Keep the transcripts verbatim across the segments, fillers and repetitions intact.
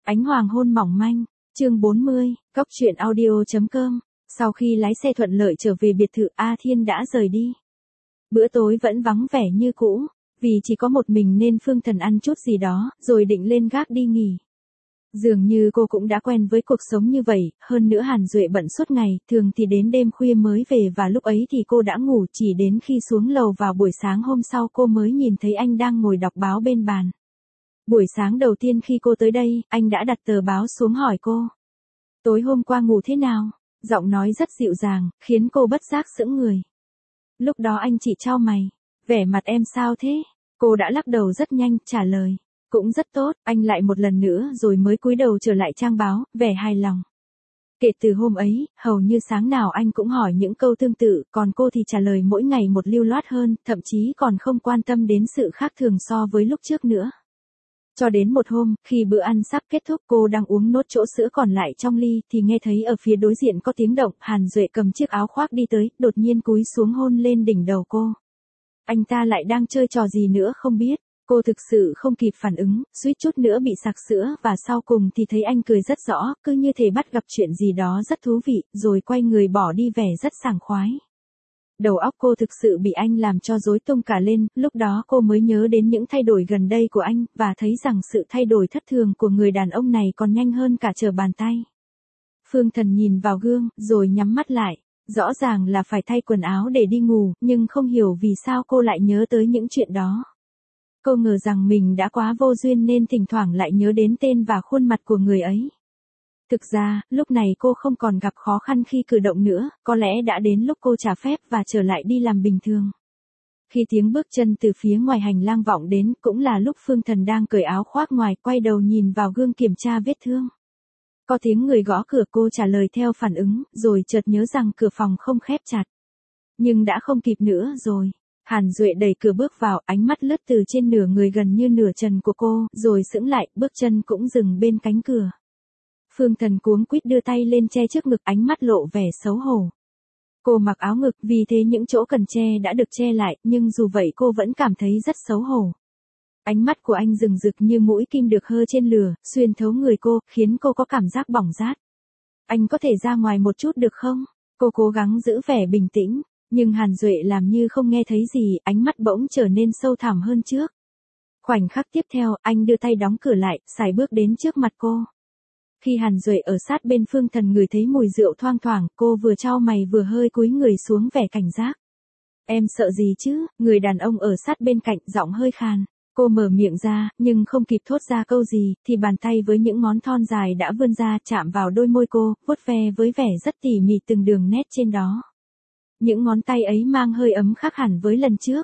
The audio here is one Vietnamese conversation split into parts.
Ánh hoàng hôn mỏng manh, chương bốn mươi, Cóc truyện audio chấm com. Sau khi lái xe thuận lợi trở về biệt thự, A Thiên đã rời đi. Bữa tối vẫn vắng vẻ như cũ, vì chỉ có một mình nên Phương Thần ăn chút gì đó, rồi định lên gác đi nghỉ. Dường như cô cũng đã quen với cuộc sống như vậy, hơn nữa Hàn Duệ bận suốt ngày, thường thì đến đêm khuya mới về và lúc ấy thì cô đã ngủ, chỉ đến khi xuống lầu vào buổi sáng hôm sau cô mới nhìn thấy anh đang ngồi đọc báo bên bàn. Buổi sáng đầu tiên khi cô tới đây, anh đã đặt tờ báo xuống hỏi cô. Tối hôm qua ngủ thế nào? Giọng nói rất dịu dàng, khiến cô bất giác sững người. Lúc đó anh chỉ chau mày. Vẻ mặt em sao thế? Cô đã lắc đầu rất nhanh, trả lời. Cũng rất tốt, anh lại một lần nữa rồi mới cúi đầu trở lại trang báo, vẻ hài lòng. Kể từ hôm ấy, hầu như sáng nào anh cũng hỏi những câu tương tự, còn cô thì trả lời mỗi ngày một lưu loát hơn, thậm chí còn không quan tâm đến sự khác thường so với lúc trước nữa. Cho đến một hôm, khi bữa ăn sắp kết thúc cô đang uống nốt chỗ sữa còn lại trong ly thì nghe thấy ở phía đối diện có tiếng động, Hàn Duệ cầm chiếc áo khoác đi tới, đột nhiên cúi xuống hôn lên đỉnh đầu cô. Anh ta lại đang chơi trò gì nữa không biết, cô thực sự không kịp phản ứng, suýt chút nữa bị sặc sữa và sau cùng thì thấy anh cười rất rõ, cứ như thể bắt gặp chuyện gì đó rất thú vị, rồi quay người bỏ đi vẻ rất sảng khoái. Đầu óc cô thực sự bị anh làm cho rối tung cả lên, lúc đó cô mới nhớ đến những thay đổi gần đây của anh, và thấy rằng sự thay đổi thất thường của người đàn ông này còn nhanh hơn cả trở bàn tay. Phương Thần nhìn vào gương, rồi nhắm mắt lại, rõ ràng là phải thay quần áo để đi ngủ, nhưng không hiểu vì sao cô lại nhớ tới những chuyện đó. Cô ngờ rằng mình đã quá vô duyên nên thỉnh thoảng lại nhớ đến tên và khuôn mặt của người ấy. Thực ra, lúc này cô không còn gặp khó khăn khi cử động nữa, có lẽ đã đến lúc cô trả phép và trở lại đi làm bình thường. Khi tiếng bước chân từ phía ngoài hành lang vọng đến, cũng là lúc Phương Thần đang cởi áo khoác ngoài, quay đầu nhìn vào gương kiểm tra vết thương. Có tiếng người gõ cửa, cô trả lời theo phản ứng, rồi chợt nhớ rằng cửa phòng không khép chặt. Nhưng đã không kịp nữa rồi. Hàn Duệ đẩy cửa bước vào, ánh mắt lướt từ trên nửa người gần như nửa trần của cô, rồi sững lại, bước chân cũng dừng bên cánh cửa. Phương Thần cuống quýt đưa tay lên che trước ngực, ánh mắt lộ vẻ xấu hổ. Cô mặc áo ngực, vì thế những chỗ cần che đã được che lại, nhưng dù vậy cô vẫn cảm thấy rất xấu hổ. Ánh mắt của anh rừng rực như mũi kim được hơ trên lửa, xuyên thấu người cô, khiến cô có cảm giác bỏng rát. Anh có thể ra ngoài một chút được không? Cô cố gắng giữ vẻ bình tĩnh, nhưng Hàn Duệ làm như không nghe thấy gì, ánh mắt bỗng trở nên sâu thẳm hơn trước. Khoảnh khắc tiếp theo, anh đưa tay đóng cửa lại, sải bước đến trước mặt cô. Khi Hàn Duệ ở sát bên Phương Thần ngửi thấy mùi rượu thoang thoảng, cô vừa chau mày vừa hơi cúi người xuống vẻ cảnh giác. Em sợ gì chứ? Người đàn ông ở sát bên cạnh, giọng hơi khàn. Cô mở miệng ra, nhưng không kịp thốt ra câu gì, thì bàn tay với những ngón thon dài đã vươn ra chạm vào đôi môi cô, vuốt ve với vẻ rất tỉ mỉ từng đường nét trên đó. Những ngón tay ấy mang hơi ấm khác hẳn với lần trước.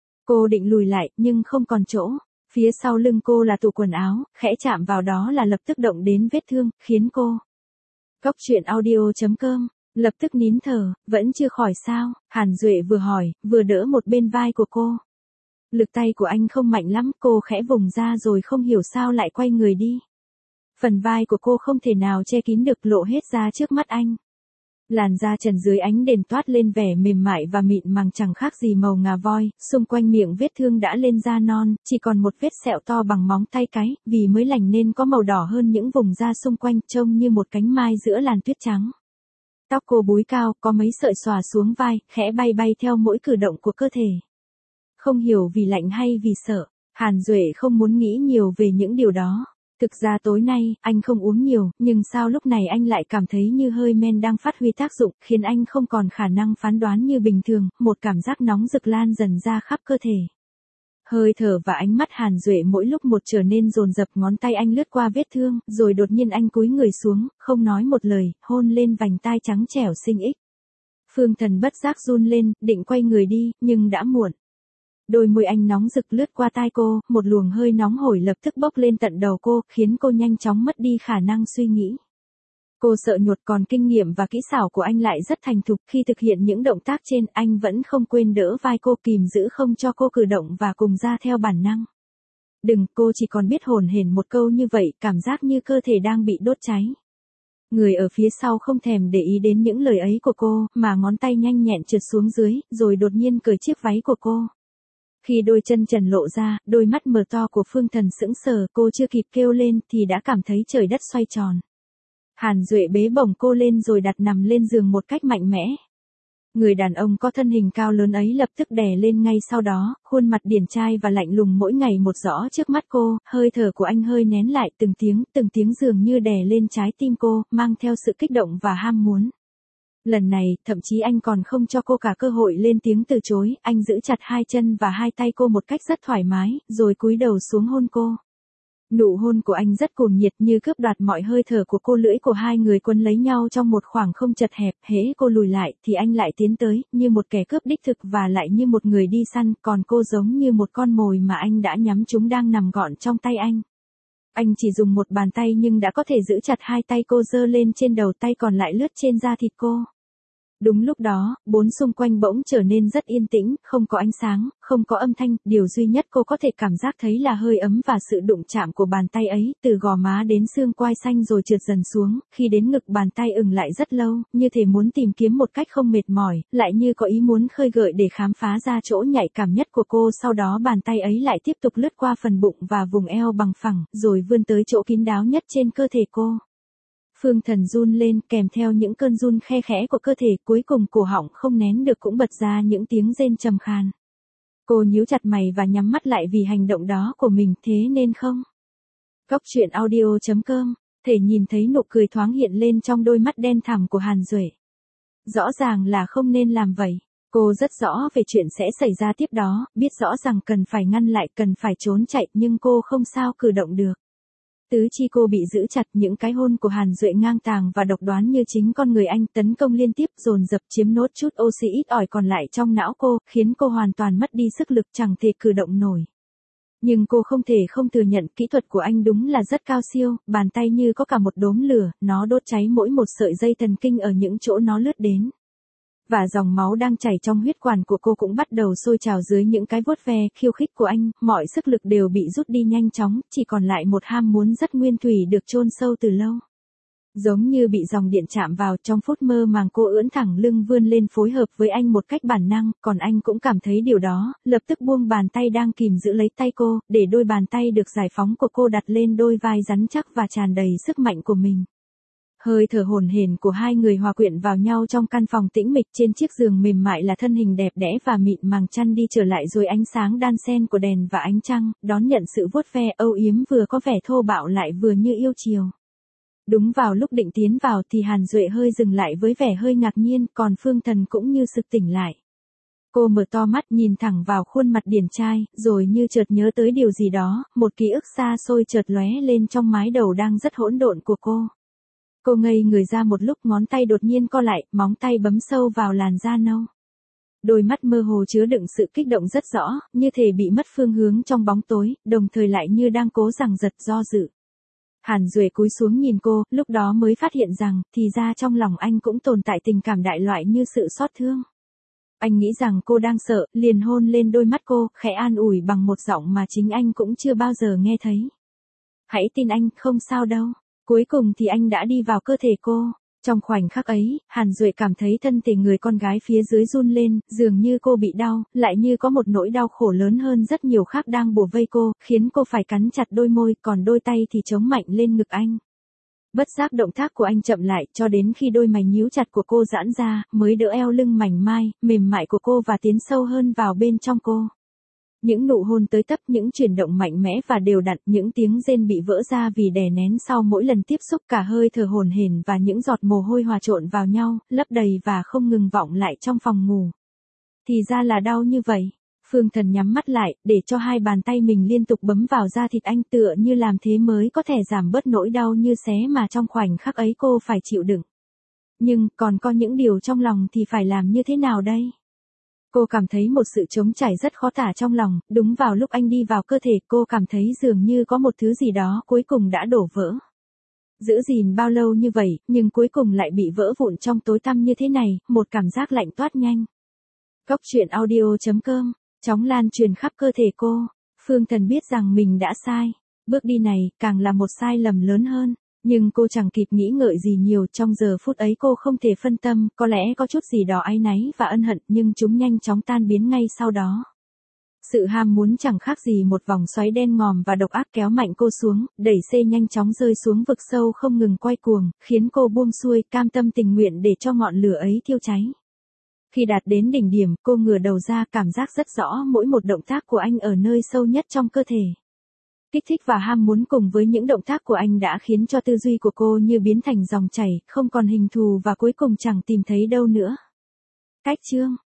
Cô định lùi lại, nhưng không còn chỗ. Phía sau lưng cô là tủ quần áo, khẽ chạm vào đó là lập tức động đến vết thương, khiến cô. Cóc truyện audio chấm com, lập tức nín thở, vẫn chưa khỏi sao? Hàn Duệ vừa hỏi, vừa đỡ một bên vai của cô. Lực tay của anh không mạnh lắm, cô khẽ vùng ra rồi không hiểu sao lại quay người đi. Phần vai của cô không thể nào che kín được, lộ hết ra trước mắt anh. Làn da trần dưới ánh đèn toát lên vẻ mềm mại và mịn màng chẳng khác gì màu ngà voi, xung quanh miệng vết thương đã lên da non, chỉ còn một vết sẹo to bằng móng tay cái, vì mới lành nên có màu đỏ hơn những vùng da xung quanh, trông như một cánh mai giữa làn tuyết trắng. Tóc cô búi cao, có mấy sợi xòa xuống vai, khẽ bay bay theo mỗi cử động của cơ thể. Không hiểu vì lạnh hay vì sợ, Hàn Duệ không muốn nghĩ nhiều về những điều đó. Thực ra tối nay, anh không uống nhiều, nhưng sao lúc này anh lại cảm thấy như hơi men đang phát huy tác dụng, khiến anh không còn khả năng phán đoán như bình thường, một cảm giác nóng rực lan dần ra khắp cơ thể. Hơi thở và ánh mắt Hàn Duệ mỗi lúc một trở nên dồn dập, ngón tay anh lướt qua vết thương, rồi đột nhiên anh cúi người xuống, không nói một lời, hôn lên vành tai trắng trẻo xinh ích. Phương Thần bất giác run lên, định quay người đi, nhưng đã muộn. Đôi môi anh nóng rực lướt qua tai cô, một luồng hơi nóng hổi lập tức bốc lên tận đầu cô, khiến cô nhanh chóng mất đi khả năng suy nghĩ. Cô sợ nhột, còn kinh nghiệm và kỹ xảo của anh lại rất thành thục, khi thực hiện những động tác trên, anh vẫn không quên đỡ vai cô, kìm giữ không cho cô cử động và cùng ra theo bản năng. Đừng, cô chỉ còn biết hồn hển một câu như vậy, cảm giác như cơ thể đang bị đốt cháy. Người ở phía sau không thèm để ý đến những lời ấy của cô, mà ngón tay nhanh nhẹn trượt xuống dưới, rồi đột nhiên cởi chiếc váy của cô. Khi đôi chân trần lộ ra, đôi mắt mờ to của Phương Thần sững sờ, cô chưa kịp kêu lên thì đã cảm thấy trời đất xoay tròn. Hàn Duệ bế bổng cô lên rồi đặt nằm lên giường một cách mạnh mẽ. Người đàn ông có thân hình cao lớn ấy lập tức đè lên ngay sau đó, khuôn mặt điển trai và lạnh lùng mỗi ngày một rõ trước mắt cô, hơi thở của anh hơi nén lại từng tiếng, từng tiếng dường như đè lên trái tim cô, mang theo sự kích động và ham muốn. Lần này, thậm chí anh còn không cho cô cả cơ hội lên tiếng từ chối, anh giữ chặt hai chân và hai tay cô một cách rất thoải mái, rồi cúi đầu xuống hôn cô. Nụ hôn của anh rất cuồng nhiệt như cướp đoạt mọi hơi thở của cô, lưỡi của hai người quấn lấy nhau trong một khoảng không chật hẹp, hễ cô lùi lại thì anh lại tiến tới, như một kẻ cướp đích thực và lại như một người đi săn, còn cô giống như một con mồi mà anh đã nhắm trúng đang nằm gọn trong tay anh. Anh chỉ dùng một bàn tay nhưng đã có thể giữ chặt hai tay cô giơ lên trên đầu, tay còn lại lướt trên da thịt cô. Đúng lúc đó, bốn xung quanh bỗng trở nên rất yên tĩnh, không có ánh sáng, không có âm thanh, điều duy nhất cô có thể cảm giác thấy là hơi ấm và sự đụng chạm của bàn tay ấy, từ gò má đến xương quai xanh rồi trượt dần xuống, khi đến ngực bàn tay ừng lại rất lâu, như thể muốn tìm kiếm một cách không mệt mỏi, lại như có ý muốn khơi gợi để khám phá ra chỗ nhạy cảm nhất của cô, sau đó bàn tay ấy lại tiếp tục lướt qua phần bụng và vùng eo bằng phẳng, rồi vươn tới chỗ kín đáo nhất trên cơ thể cô. Phương Thần run lên, kèm theo những cơn run khe khẽ của cơ thể, cuối cùng cổ họng không nén được cũng bật ra những tiếng rên trầm khan. Cô nhíu chặt mày và nhắm mắt lại vì hành động đó của mình, thế nên không. Cóc truyện audio chấm com, thể nhìn thấy nụ cười thoáng hiện lên trong đôi mắt đen thẳm của Hàn Duệ. Rõ ràng là không nên làm vậy. Cô rất rõ về chuyện sẽ xảy ra tiếp đó, biết rõ rằng cần phải ngăn lại, cần phải trốn chạy, nhưng cô không sao cử động được. Tứ chi cô bị giữ chặt, những cái hôn của Hàn Duệ ngang tàng và độc đoán như chính con người anh, tấn công liên tiếp, dồn dập chiếm nốt chút oxy ít ỏi còn lại trong não cô, khiến cô hoàn toàn mất đi sức lực, chẳng thể cử động nổi. Nhưng cô không thể không thừa nhận kỹ thuật của anh đúng là rất cao siêu, bàn tay như có cả một đốm lửa, nó đốt cháy mỗi một sợi dây thần kinh ở những chỗ nó lướt đến. Và dòng máu đang chảy trong huyết quản của cô cũng bắt đầu sôi trào dưới những cái vuốt ve khiêu khích của anh, mọi sức lực đều bị rút đi nhanh chóng, chỉ còn lại một ham muốn rất nguyên thủy được chôn sâu từ lâu. Giống như bị dòng điện chạm vào, trong phút mơ màng cô ưỡn thẳng lưng vươn lên phối hợp với anh một cách bản năng, còn anh cũng cảm thấy điều đó, lập tức buông bàn tay đang kìm giữ lấy tay cô, để đôi bàn tay được giải phóng của cô đặt lên đôi vai rắn chắc và tràn đầy sức mạnh của mình. Hơi thở hổn hển của hai người hòa quyện vào nhau trong căn phòng tĩnh mịch, trên chiếc giường mềm mại là thân hình đẹp đẽ và mịn màng chăn đi trở lại, rồi ánh sáng đan xen của đèn và ánh trăng, đón nhận sự vuốt ve âu yếm vừa có vẻ thô bạo lại vừa như yêu chiều. Đúng vào lúc định tiến vào thì Hàn Duệ hơi dừng lại với vẻ hơi ngạc nhiên, còn Phương Thần cũng như sực tỉnh lại. Cô mở to mắt nhìn thẳng vào khuôn mặt điển trai, rồi như chợt nhớ tới điều gì đó, một ký ức xa xôi chợt lóe lên trong mái đầu đang rất hỗn độn của cô. Cô ngây người ra một lúc, ngón tay đột nhiên co lại, móng tay bấm sâu vào làn da nâu. Đôi mắt mơ hồ chứa đựng sự kích động rất rõ, như thể bị mất phương hướng trong bóng tối, đồng thời lại như đang cố giằng giật do dự. Hàn Duệ cúi xuống nhìn cô, lúc đó mới phát hiện rằng, thì ra trong lòng anh cũng tồn tại tình cảm đại loại như sự xót thương. Anh nghĩ rằng cô đang sợ, liền hôn lên đôi mắt cô, khẽ an ủi bằng một giọng mà chính anh cũng chưa bao giờ nghe thấy. Hãy tin anh, không sao đâu. Cuối cùng thì anh đã đi vào cơ thể cô. Trong khoảnh khắc ấy, Hàn Duệ cảm thấy thân thể người con gái phía dưới run lên, dường như cô bị đau, lại như có một nỗi đau khổ lớn hơn rất nhiều khác đang bủa vây cô, khiến cô phải cắn chặt đôi môi, còn đôi tay thì chống mạnh lên ngực anh. Bất giác động tác của anh chậm lại, cho đến khi đôi mày nhíu chặt của cô giãn ra, mới đỡ eo lưng mảnh mai, mềm mại của cô và tiến sâu hơn vào bên trong cô. Những nụ hôn tới tấp, những chuyển động mạnh mẽ và đều đặn, những tiếng rên bị vỡ ra vì đè nén sau mỗi lần tiếp xúc, cả hơi thở hổn hển và những giọt mồ hôi hòa trộn vào nhau, lấp đầy và không ngừng vọng lại trong phòng ngủ. Thì ra là đau như vậy. Phương Thần nhắm mắt lại, để cho hai bàn tay mình liên tục bấm vào da thịt anh, tựa như làm thế mới có thể giảm bớt nỗi đau như xé mà trong khoảnh khắc ấy cô phải chịu đựng. Nhưng, còn có những điều trong lòng thì phải làm như thế nào đây? Cô cảm thấy một sự trống trải rất khó tả trong lòng, đúng vào lúc anh đi vào cơ thể cô cảm thấy dường như có một thứ gì đó cuối cùng đã đổ vỡ. Giữ gìn bao lâu như vậy, nhưng cuối cùng lại bị vỡ vụn trong tối tăm như thế này, một cảm giác lạnh toát nhanh. Cóc truyện audio chấm com, chóng lan truyền khắp cơ thể cô. Phương Thần biết rằng mình đã sai. Bước đi này, càng là một sai lầm lớn hơn. Nhưng cô chẳng kịp nghĩ ngợi gì nhiều, trong giờ phút ấy cô không thể phân tâm, có lẽ có chút gì đó áy náy và ân hận, nhưng chúng nhanh chóng tan biến ngay sau đó. Sự ham muốn chẳng khác gì một vòng xoáy đen ngòm và độc ác kéo mạnh cô xuống, đẩy C nhanh chóng rơi xuống vực sâu không ngừng quay cuồng, khiến cô buông xuôi, cam tâm tình nguyện để cho ngọn lửa ấy thiêu cháy. Khi đạt đến đỉnh điểm, cô ngửa đầu ra, cảm giác rất rõ mỗi một động tác của anh ở nơi sâu nhất trong cơ thể. Kích thích và ham muốn cùng với những động tác của anh đã khiến cho tư duy của cô như biến thành dòng chảy, không còn hình thù và cuối cùng chẳng tìm thấy đâu nữa. Cách chương